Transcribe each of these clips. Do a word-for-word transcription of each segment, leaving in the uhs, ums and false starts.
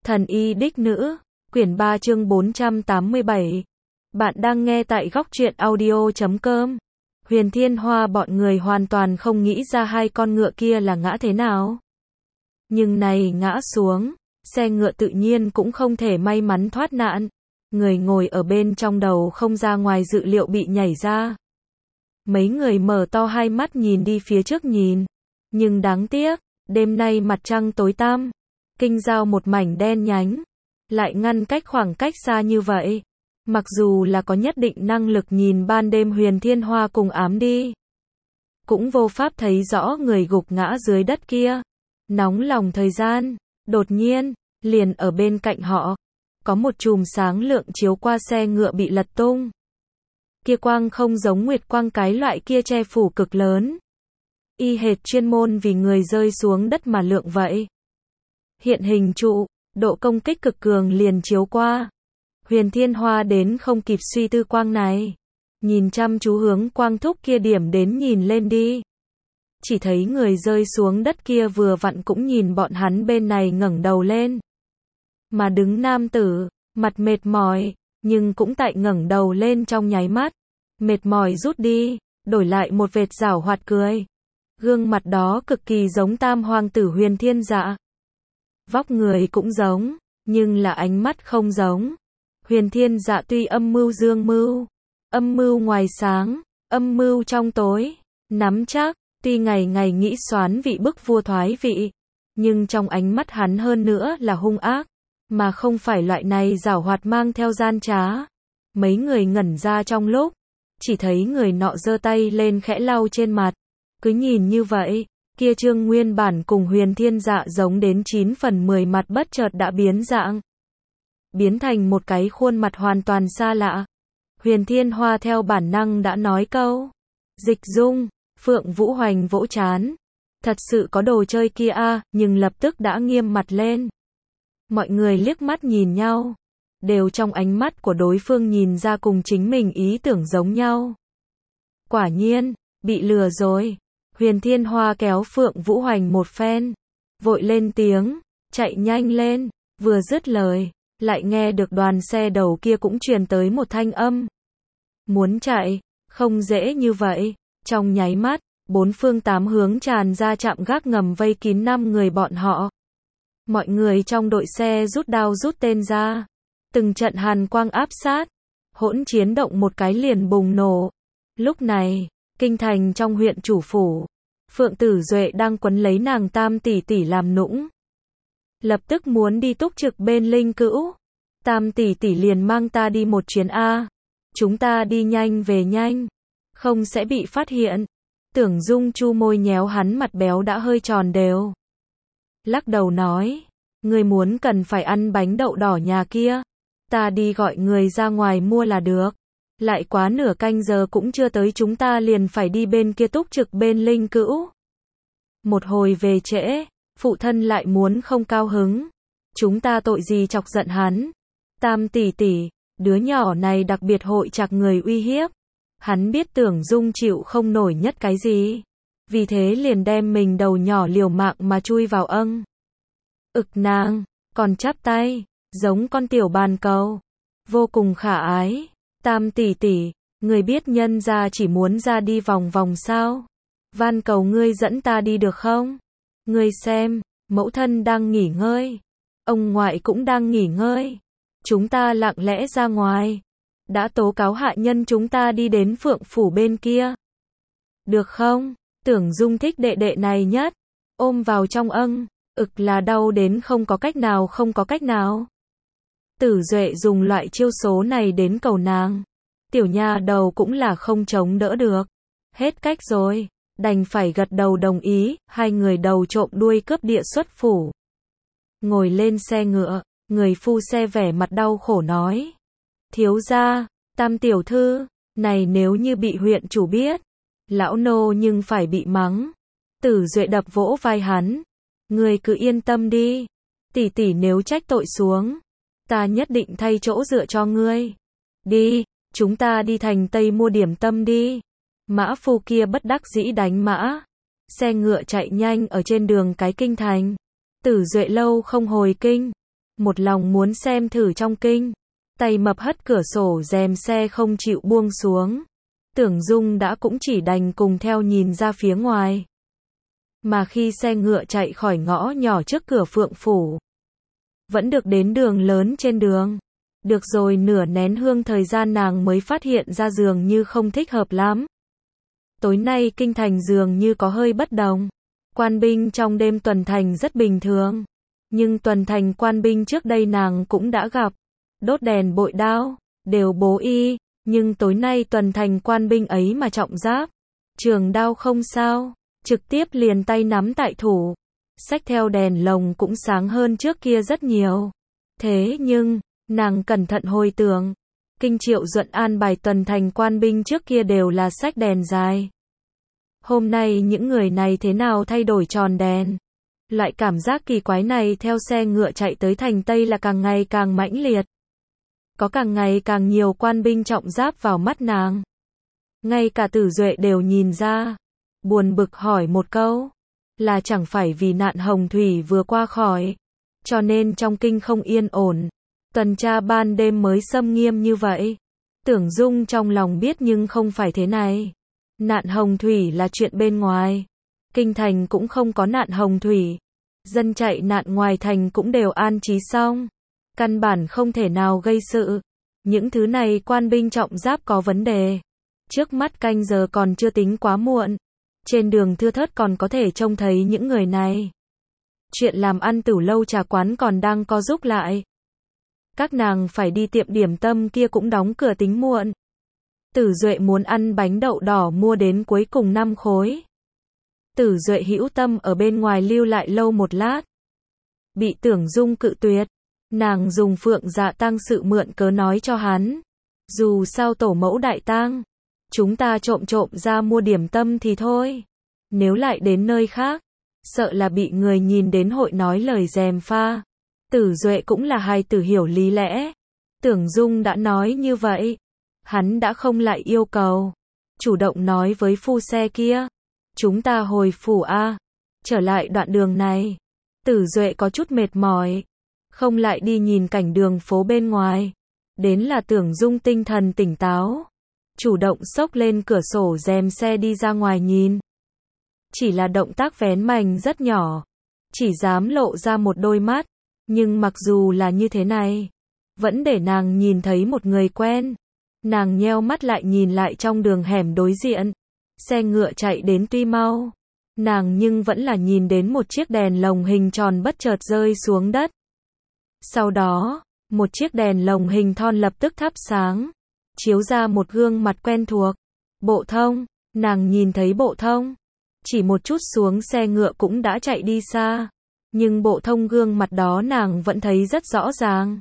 Thần y đích nữ, quyển ba chương bốn trăm tám mươi bảy. Bạn đang nghe tại góc truyện audio chấm com. Huyền Thiên Hoa bọn người hoàn toàn không nghĩ ra hai con ngựa kia là ngã thế nào. Nhưng này ngã xuống, xe ngựa tự nhiên cũng không thể may mắn thoát nạn. Người ngồi ở bên trong đầu không ra ngoài dự liệu bị nhảy ra. Mấy người mở to hai mắt nhìn đi phía trước nhìn. Nhưng đáng tiếc, đêm nay mặt trăng tối tăm. Kinh giao một mảnh đen nhánh, lại ngăn cách khoảng cách xa như vậy. Mặc dù là có nhất định năng lực nhìn ban đêm Huyền Thiên Hoa cùng ám đi, cũng vô pháp thấy rõ người gục ngã dưới đất kia. Nóng lòng thời gian, đột nhiên, liền ở bên cạnh họ, có một chùm sáng lượng chiếu qua xe ngựa bị lật tung. Kia quang không giống nguyệt quang cái loại kia che phủ cực lớn. Y hệt chuyên môn vì người rơi xuống đất mà lượng vậy. Hiện hình trụ, độ công kích cực cường liền chiếu qua. Huyền Thiên Hoa đến không kịp suy tư quang này. Nhìn chăm chú hướng quang thúc kia điểm đến nhìn lên đi. Chỉ thấy người rơi xuống đất kia vừa vặn cũng nhìn bọn hắn bên này ngẩng đầu lên. Mà đứng nam tử, mặt mệt mỏi, nhưng cũng tại ngẩng đầu lên trong nháy mắt. Mệt mỏi rút đi, đổi lại một vệt giảo hoạt cười. Gương mặt đó cực kỳ giống tam hoàng tử Huyền Thiên Dạ. Vóc người cũng giống, nhưng là ánh mắt không giống. Huyền Thiên Dạ tuy âm mưu dương mưu, âm mưu ngoài sáng, âm mưu trong tối, nắm chắc, tuy ngày ngày nghĩ xoán vị bức vua thoái vị, nhưng trong ánh mắt hắn hơn nữa là hung ác, mà không phải loại này giảo hoạt mang theo gian trá. Mấy người ngẩn ra trong lúc, chỉ thấy người nọ giơ tay lên khẽ lau trên mặt, cứ nhìn như vậy. Kia trương nguyên bản cùng Huyền Thiên Dạ giống đến chín phần mười mặt bất chợt đã biến dạng. Biến thành một cái khuôn mặt hoàn toàn xa lạ. Huyền Thiên Hoa theo bản năng đã nói câu. Dịch dung, Phượng Vũ Hoành vỗ chán. Thật sự có đồ chơi kia a, nhưng lập tức đã nghiêm mặt lên. Mọi người liếc mắt nhìn nhau. Đều trong ánh mắt của đối phương nhìn ra cùng chính mình ý tưởng giống nhau. Quả nhiên, bị lừa rồi. Huyền Thiên Hoa kéo Phượng Vũ Hoành một phen, vội lên tiếng, chạy nhanh lên, vừa dứt lời, lại nghe được đoàn xe đầu kia cũng truyền tới một thanh âm. Muốn chạy, không dễ như vậy, trong nháy mắt, bốn phương tám hướng tràn ra chạm gác ngầm vây kín năm người bọn họ. Mọi người trong đội xe rút đao rút tên ra, từng trận hàn quang áp sát, hỗn chiến động một cái liền bùng nổ. Lúc này, kinh thành trong huyện chủ phủ, Phượng Tử Duệ đang quấn lấy nàng Tam tỷ tỷ làm nũng. Lập tức muốn đi túc trực bên Linh Cữu. Tam tỷ tỷ liền mang ta đi một chuyến a. Chúng ta đi nhanh về nhanh, không sẽ bị phát hiện. Tưởng Dung chu môi nhéo hắn mặt béo đã hơi tròn đều. Lắc đầu nói, người muốn cần phải ăn bánh đậu đỏ nhà kia. Ta đi gọi người ra ngoài mua là được. Lại quá nửa canh giờ cũng chưa tới chúng ta liền phải đi bên kia túc trực bên Linh Cữu. Một hồi về trễ, phụ thân lại muốn không cao hứng. Chúng ta tội gì chọc giận hắn. Tam tỷ tỷ, đứa nhỏ này đặc biệt hội chạc người uy hiếp. Hắn biết Tưởng Dung chịu không nổi nhất cái gì. Vì thế liền đem mình đầu nhỏ liều mạng mà chui vào âng. Ực nàng, còn chắp tay, giống con tiểu bàn cầu. Vô cùng khả ái. Tam tỷ tỷ, người biết nhân gia chỉ muốn ra đi vòng vòng sao? Van cầu ngươi dẫn ta đi được không? Ngươi xem, mẫu thân đang nghỉ ngơi, ông ngoại cũng đang nghỉ ngơi. Chúng ta lặng lẽ ra ngoài, đã tố cáo hạ nhân chúng ta đi đến Phượng phủ bên kia. Được không? Tưởng Dung thích đệ đệ này nhất, ôm vào trong âng, ực là đau đến không có cách nào không có cách nào. Tử Duệ dùng loại chiêu số này đến cầu nàng. Tiểu nha đầu cũng là không chống đỡ được. Hết cách rồi, đành phải gật đầu đồng ý, hai người đầu trộm đuôi cướp địa xuất phủ. Ngồi lên xe ngựa, người phu xe vẻ mặt đau khổ nói. Thiếu gia, Tam tiểu thư, này nếu như bị huyện chủ biết, lão nô nhưng phải bị mắng. Tử Duệ đập vỗ vai hắn. Người cứ yên tâm đi, tỷ tỷ nếu trách tội xuống, ta nhất định thay chỗ dựa cho ngươi. Đi, chúng ta đi thành Tây mua điểm tâm đi. Mã phu kia bất đắc dĩ đánh mã. Xe ngựa chạy nhanh ở trên đường cái kinh thành. Tử Duệ lâu không hồi kinh. một lòng muốn xem thử trong kinh. Tay mập hất cửa sổ rèm xe không chịu buông xuống. Tưởng Dung đã cũng chỉ đành cùng theo nhìn ra phía ngoài. Mà khi xe ngựa chạy khỏi ngõ nhỏ trước cửa Phượng Phủ, vẫn được đến đường lớn trên đường. Được rồi nửa nén hương thời gian nàng mới phát hiện ra dường như không thích hợp lắm. Tối nay kinh thành dường như có hơi bất đồng. Quan binh trong đêm tuần thành rất bình thường. Nhưng tuần thành quan binh trước đây nàng cũng đã gặp. Đốt đèn bội đao, đều bố y. Nhưng tối nay tuần thành quan binh ấy mà trọng giáp. Trường đao không sao, trực tiếp liền tay nắm tại thủ. Xách theo đèn lồng cũng sáng hơn trước kia rất nhiều. Thế nhưng, nàng cẩn thận hồi tưởng. Kinh Triệu Duận an bài tuần thành quan binh trước kia đều là xách đèn dài. Hôm nay những người này thế nào thay đổi tròn đèn? Loại cảm giác kỳ quái này theo xe ngựa chạy tới thành Tây là càng ngày càng mãnh liệt. Có càng ngày càng nhiều quan binh trọng giáp vào mắt nàng. Ngay cả Tử Duệ đều nhìn ra. Buồn bực hỏi một câu. Là chẳng phải vì nạn hồng thủy vừa qua khỏi. Cho nên trong kinh không yên ổn. Tuần tra ban đêm mới xâm nghiêm như vậy. Tưởng Dung trong lòng biết nhưng không phải thế này. Nạn hồng thủy là chuyện bên ngoài. Kinh thành cũng không có nạn hồng thủy. Dân chạy nạn ngoài thành cũng đều an trí xong. Căn bản không thể nào gây sự. Những thứ này quan binh trọng giáp có vấn đề. Trước mắt canh giờ còn chưa tính quá muộn. Trên đường thưa thớt còn có thể trông thấy những người này. Chuyện làm ăn tửu lâu trà quán còn đang co rúm lại. Các nàng phải đi tiệm điểm tâm kia cũng đóng cửa tính muộn. Tử Duệ muốn ăn bánh đậu đỏ mua đến cuối cùng năm khối. Tử Duệ hữu tâm ở bên ngoài lưu lại lâu một lát. Bị Tưởng Dung cự tuyệt. Nàng dùng Phượng Dạ tang sự mượn cớ nói cho hắn. Dù sao tổ mẫu đại tang, chúng ta trộm trộm ra mua điểm tâm thì thôi. Nếu lại đến nơi khác, sợ là bị người nhìn đến hội nói lời gièm pha. Tử Duệ cũng là hài tử hiểu lý lẽ. Tưởng Dung đã nói như vậy. Hắn đã không lại yêu cầu. Chủ động nói với phu xe kia. Chúng ta hồi phủ A. Trở lại đoạn đường này. Tử Duệ có chút mệt mỏi. Không lại đi nhìn cảnh đường phố bên ngoài. Đến là Tưởng Dung tinh thần tỉnh táo. Chủ động xốc lên cửa sổ rèm xe đi ra ngoài nhìn. Chỉ là động tác vén mành rất nhỏ. Chỉ dám lộ ra một đôi mắt. Nhưng mặc dù là như thế này, vẫn để nàng nhìn thấy một người quen. Nàng nheo mắt lại nhìn lại trong đường hẻm đối diện. Xe ngựa chạy đến tuy mau. Nàng nhưng vẫn là nhìn đến một chiếc đèn lồng hình tròn bất chợt rơi xuống đất. Sau đó, một chiếc đèn lồng hình thon lập tức thắp sáng. Chiếu ra một gương mặt quen thuộc. Bộ Thông, nàng nhìn thấy Bộ Thông. Chỉ một chút xuống xe ngựa cũng đã chạy đi xa. Nhưng Bộ Thông gương mặt đó nàng vẫn thấy rất rõ ràng.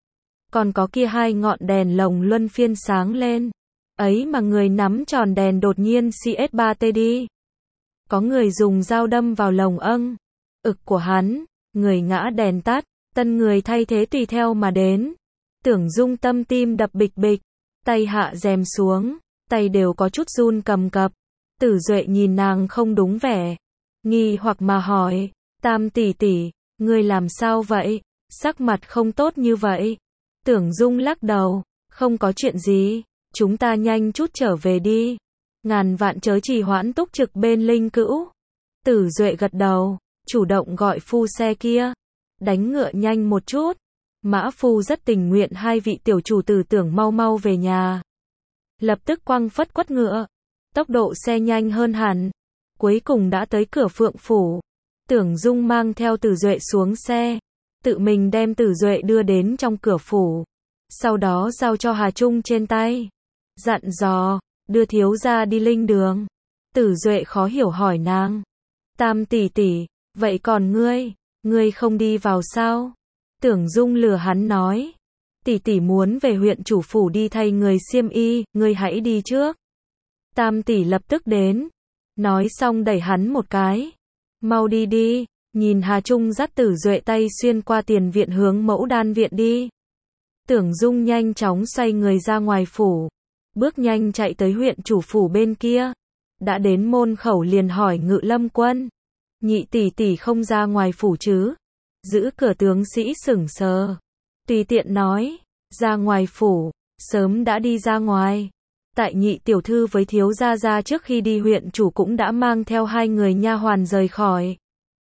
Còn có kia hai ngọn đèn lồng luân phiên sáng lên. Ấy mà người nắm tròn đèn đột nhiên xê ét ba tê đi. Có người dùng dao đâm vào lồng âng. Ực của hắn, người ngã đèn tắt, tân người thay thế tùy theo mà đến. Tưởng Dung tâm tim đập bịch bịch, tay hạ rèm xuống, tay đều có chút run cầm cập. Tử Duệ nhìn nàng không đúng vẻ, nghi hoặc mà hỏi, Tam tỷ tỷ, ngươi làm sao vậy? Sắc mặt không tốt như vậy. Tưởng Dung lắc đầu, không có chuyện gì, chúng ta nhanh chút trở về đi. Ngàn vạn chớ trì hoãn túc trực bên Linh Cữu. Tử Duệ gật đầu, chủ động gọi phu xe kia, đánh ngựa nhanh một chút. Mã phu rất tình nguyện hai vị tiểu chủ tử tưởng mau mau về nhà. Lập tức quăng phất quất ngựa, tốc độ xe nhanh hơn hẳn. Cuối cùng đã tới cửa Phượng Phủ. Tưởng Dung mang theo Tử Duệ xuống xe, tự mình đem Tử Duệ đưa đến trong cửa phủ. Sau đó giao cho Hà Trung trên tay. Dặn dò, đưa thiếu gia đi linh đường. Tử Duệ khó hiểu hỏi nàng. Tam tỷ tỷ, vậy còn ngươi, ngươi không đi vào sao? Tưởng Dung lừa hắn nói. Tỷ tỷ muốn về huyện chủ phủ đi thay người xiêm y, ngươi hãy đi trước. Tam tỷ lập tức đến. Nói xong đẩy hắn một cái. Mau đi đi, nhìn Hà Trung dắt Tử Duệ tay xuyên qua tiền viện hướng Mẫu Đan viện đi. Tưởng Dung nhanh chóng xoay người ra ngoài phủ. Bước nhanh chạy tới huyện chủ phủ bên kia. Đã đến môn khẩu liền hỏi Ngự Lâm Quân. Nhị tỷ tỷ không ra ngoài phủ chứ? Giữ cửa tướng sĩ sững sờ. Tùy tiện nói, ra ngoài phủ, sớm đã đi ra ngoài. Tại nhị tiểu thư với thiếu gia gia trước khi đi huyện chủ cũng đã mang theo hai người nha hoàn rời khỏi.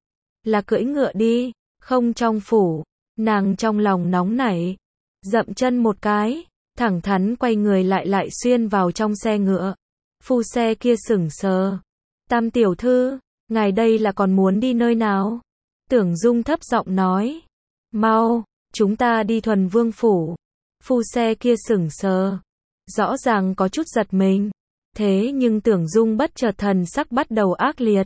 Là cưỡi ngựa đi, không trong phủ. Nàng trong lòng nóng nảy, dậm chân một cái, thẳng thắn quay người lại lại xuyên vào trong xe ngựa. Phu xe kia sững sờ. Tam tiểu thư, ngài đây là còn muốn đi nơi nào? Tưởng Dung thấp giọng nói. Mau, chúng ta đi Thuần Vương phủ. Phu xe kia sững sờ. Rõ ràng có chút giật mình. Thế nhưng Tưởng Dung bất chợt thần sắc bắt đầu ác liệt.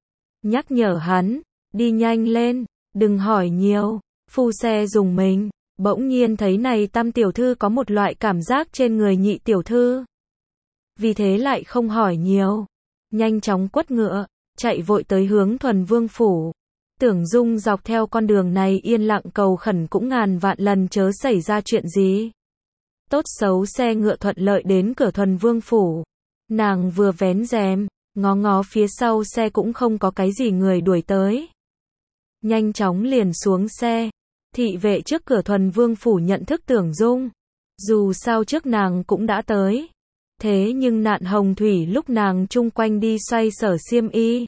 Nhắc nhở hắn, đi nhanh lên, đừng hỏi nhiều. Phu xe dùng mình, bỗng nhiên thấy này Tam tiểu thư có một loại cảm giác trên người nhị tiểu thư. Vì thế lại không hỏi nhiều. Nhanh chóng quất ngựa, chạy vội tới hướng Thuần Vương phủ. Tưởng Dung dọc theo con đường này yên lặng cầu khẩn cũng ngàn vạn lần chớ xảy ra chuyện gì. Tốt xấu xe ngựa thuận lợi đến cửa Thuần Vương phủ. Nàng vừa vén rèm, ngó ngó phía sau xe cũng không có cái gì người đuổi tới. Nhanh chóng liền xuống xe. Thị vệ trước cửa Thuần Vương phủ nhận thức Tưởng Dung. Dù sao trước nàng cũng đã tới. Thế nhưng nạn hồng thủy lúc nàng chung quanh đi xoay sở xiêm y.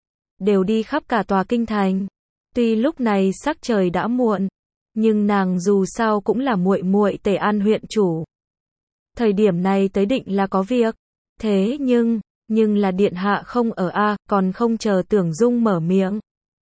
Đều đi khắp cả tòa kinh thành. Tuy lúc này sắc trời đã muộn, nhưng nàng dù sao cũng là muội muội Tề An huyện chủ. Thời điểm này tới định là có việc. Thế nhưng, nhưng là điện hạ không ở a, còn không chờ Tưởng Dung mở miệng.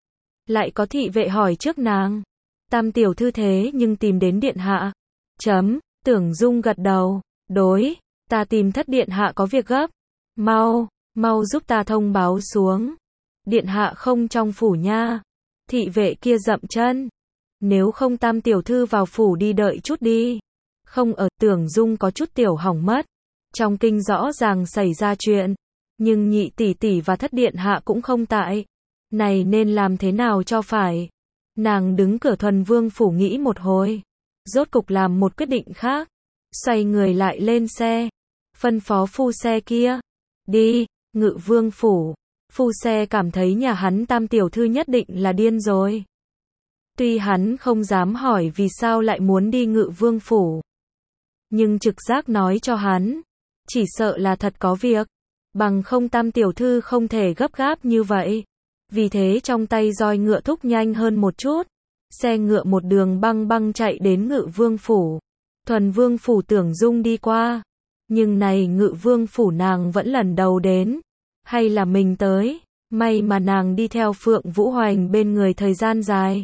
Lại có thị vệ hỏi trước nàng. Tam tiểu thư thế nhưng tìm đến điện hạ. Chấm, Tưởng Dung gật đầu. Đối, ta tìm thất điện hạ có việc gấp. Mau, mau giúp ta thông báo xuống. Điện hạ không trong phủ nha. Thị vệ kia dậm chân. Nếu không Tam tiểu thư vào phủ đi đợi chút đi. Không ở, Tưởng Dung có chút tiểu hỏng mất. Trong kinh rõ ràng xảy ra chuyện. Nhưng nhị tỷ tỷ và thất điện hạ cũng không tại. Này nên làm thế nào cho phải. Nàng đứng cửa Thuần Vương phủ nghĩ một hồi. Rốt cục làm một quyết định khác. Xoay người lại lên xe. Phân phó phu xe kia. Đi, Ngự Vương phủ. Phu xe cảm thấy nhà hắn Tam tiểu thư nhất định là điên rồi. Tuy hắn không dám hỏi vì sao lại muốn đi Ngự Vương phủ. Nhưng trực giác nói cho hắn. Chỉ sợ là thật có việc. Bằng không Tam tiểu thư không thể gấp gáp như vậy. Vì thế trong tay roi ngựa thúc nhanh hơn một chút. Xe ngựa một đường băng băng chạy đến Ngự Vương phủ. Thuần Vương phủ Tưởng Dung đi qua. Nhưng này Ngự Vương phủ nàng vẫn lần đầu đến. Hay là mình tới. May mà nàng đi theo Phượng Vũ Hoành bên người thời gian dài.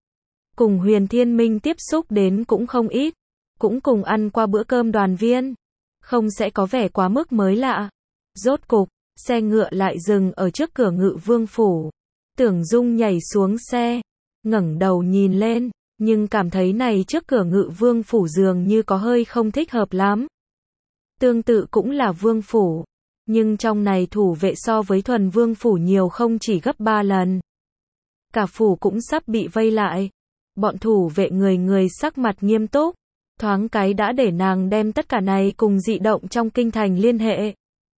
Cùng Huyền Thiên Minh tiếp xúc đến cũng không ít. Cũng cùng ăn qua bữa cơm đoàn viên. Không sẽ có vẻ quá mức mới lạ. Rốt cục, xe ngựa lại dừng ở trước cửa Ngự Vương phủ. Tưởng Dung nhảy xuống xe, ngẩng đầu nhìn lên, nhưng cảm thấy này trước cửa Ngự Vương phủ dường như có hơi không thích hợp lắm. Tương tự cũng là vương phủ, nhưng trong này thủ vệ so với Thuần Vương phủ nhiều không chỉ gấp ba lần. Cả phủ cũng sắp bị vây lại. Bọn thủ vệ người người sắc mặt nghiêm túc, thoáng cái đã để nàng đem tất cả này cùng dị động trong kinh thành liên hệ.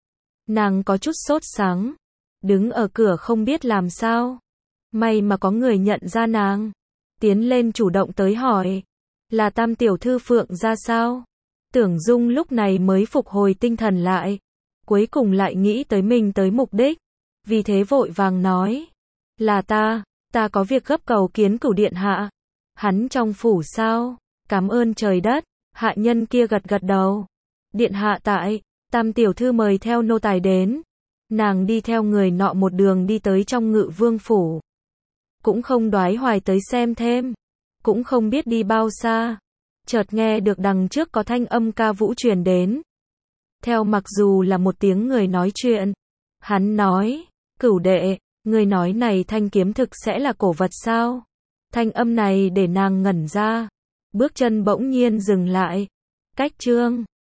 Nàng có chút sốt sắng, đứng ở cửa không biết làm sao. May mà có người nhận ra nàng, tiến lên chủ động tới hỏi, là Tam tiểu thư Phượng ra sao? Tưởng Dung lúc này mới phục hồi tinh thần lại, cuối cùng lại nghĩ tới mình tới mục đích, vì thế vội vàng nói, là ta, ta có việc gấp cầu kiến Cửu điện hạ. Hắn trong phủ sao? Cảm ơn trời đất. Hạ nhân kia gật gật đầu. Điện hạ tại. Tam tiểu thư mời theo nô tài đến. Nàng đi theo người nọ một đường đi tới trong Ngự Vương phủ. Cũng không đoái hoài tới xem thêm. Cũng không biết đi bao xa. Chợt nghe được đằng trước có thanh âm ca vũ truyền đến. Theo mặc dù là một tiếng người nói chuyện. Hắn nói, Cửu đệ, người nói này thanh kiếm thực sẽ là cổ vật sao? Thanh âm này để nàng ngẩn ra. Bước chân bỗng nhiên dừng lại. Cách chương